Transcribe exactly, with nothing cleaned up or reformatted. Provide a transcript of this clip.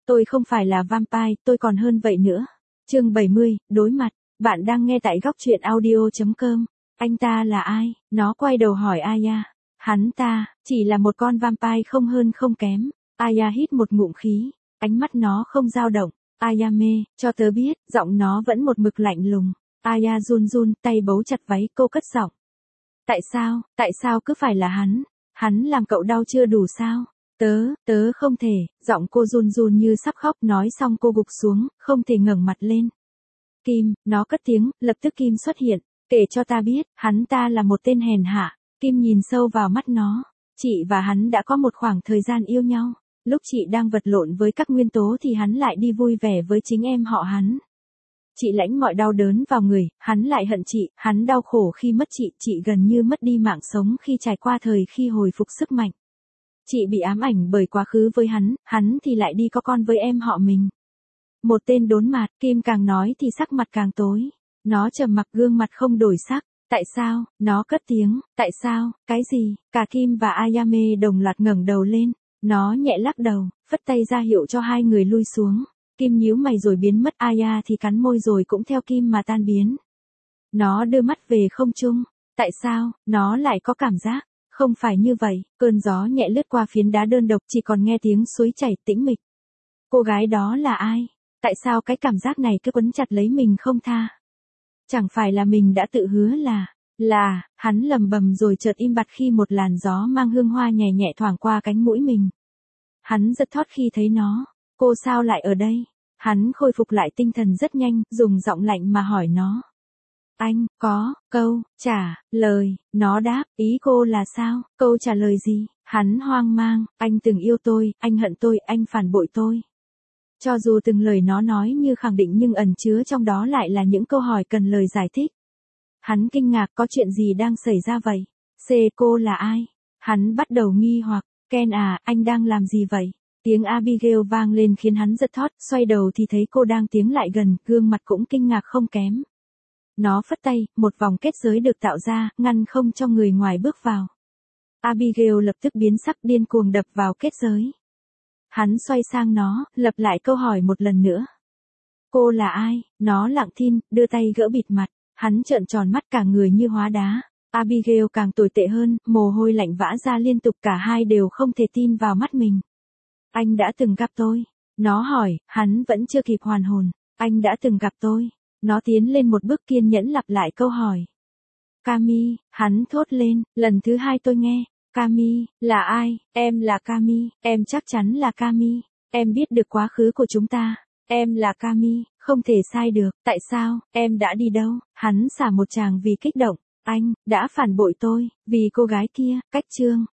Tôi không phải là vampire, tôi còn hơn vậy nữa. Chương bảy mươi, đối mặt. Bạn đang nghe tại góc truyện audio chấm com. Anh ta là ai? Nó quay đầu hỏi Aya. Hắn ta, chỉ là một con vampire không hơn không kém. Aya hít một ngụm khí. Ánh mắt nó không dao động. Aya mê, cho tớ biết, giọng nó vẫn một mực lạnh lùng. Aya run run, tay bấu chặt váy, cô cất giọng. Tại sao, tại sao cứ phải là hắn? Hắn làm cậu đau chưa đủ sao? Tớ, tớ không thể, giọng cô run run như sắp khóc, nói xong cô gục xuống, không thể ngẩng mặt lên. Kim, nó cất tiếng, lập tức Kim xuất hiện, kể cho ta biết, hắn ta là một tên hèn hạ. Kim nhìn sâu vào mắt nó, chị và hắn đã có một khoảng thời gian yêu nhau, lúc chị đang vật lộn với các nguyên tố thì hắn lại đi vui vẻ với chính em họ hắn. Chị lãnh mọi đau đớn vào người, hắn lại hận chị, hắn đau khổ khi mất chị, chị gần như mất đi mạng sống khi trải qua thời khi hồi phục sức mạnh. Chị bị ám ảnh bởi quá khứ với hắn, hắn thì lại đi có con với em họ mình. Một tên đốn mạt, Kim càng nói thì sắc mặt càng tối. Nó trầm mặc, gương mặt không đổi sắc. Tại sao? Nó cất tiếng, tại sao? Cái gì? Cả Kim và Ayame đồng loạt ngẩng đầu lên. Nó nhẹ lắc đầu, phất tay ra hiệu cho hai người lui xuống. Kim nhíu mày rồi biến mất, Aya thì cắn môi rồi cũng theo Kim mà tan biến. Nó đưa mắt về không trung. Tại sao? Nó lại có cảm giác. Không phải như vậy, cơn gió nhẹ lướt qua phiến đá đơn độc, chỉ còn nghe tiếng suối chảy tĩnh mịch. Cô gái đó là ai? Tại sao cái cảm giác này cứ quấn chặt lấy mình không tha? Chẳng phải là mình đã tự hứa là, là, hắn lầm bầm rồi chợt im bặt khi một làn gió mang hương hoa nhẹ nhẹ thoảng qua cánh mũi mình. Hắn giật thót khi thấy nó. Cô sao lại ở đây? Hắn khôi phục lại tinh thần rất nhanh, dùng giọng lạnh mà hỏi nó. Anh, có, câu, trả, lời, nó đáp, ý cô là sao, câu trả lời gì, hắn hoang mang, anh từng yêu tôi, anh hận tôi, anh phản bội tôi. Cho dù từng lời nó nói như khẳng định nhưng ẩn chứa trong đó lại là những câu hỏi cần lời giải thích. Hắn kinh ngạc, có chuyện gì đang xảy ra vậy? C, cô là ai? Hắn bắt đầu nghi hoặc, Ken à, anh đang làm gì vậy? Tiếng Abigail vang lên khiến hắn giật thót, xoay đầu thì thấy cô đang tiến lại gần, gương mặt cũng kinh ngạc không kém. Nó phất tay, một vòng kết giới được tạo ra, ngăn không cho người ngoài bước vào. Abigail lập tức biến sắc, điên cuồng đập vào kết giới. Hắn xoay sang nó, lặp lại câu hỏi một lần nữa. Cô là ai? Nó lặng thinh, đưa tay gỡ bịt mặt. Hắn trợn tròn mắt, cả người như hóa đá. Abigail càng tồi tệ hơn, mồ hôi lạnh vã ra liên tục, cả hai đều không thể tin vào mắt mình. Anh đã từng gặp tôi. Nó hỏi, hắn vẫn chưa kịp hoàn hồn. Anh đã từng gặp tôi. Nó tiến lên một bước, kiên nhẫn lặp lại câu hỏi. Cami, hắn thốt lên, lần thứ hai tôi nghe. Cami, là ai? Em là Cami, em chắc chắn là Cami. Em biết được quá khứ của chúng ta. Em là Cami, không thể sai được. Tại sao? Em đã đi đâu? Hắn xả một tràng vì kích động. Anh, đã phản bội tôi, vì cô gái kia, cách chương.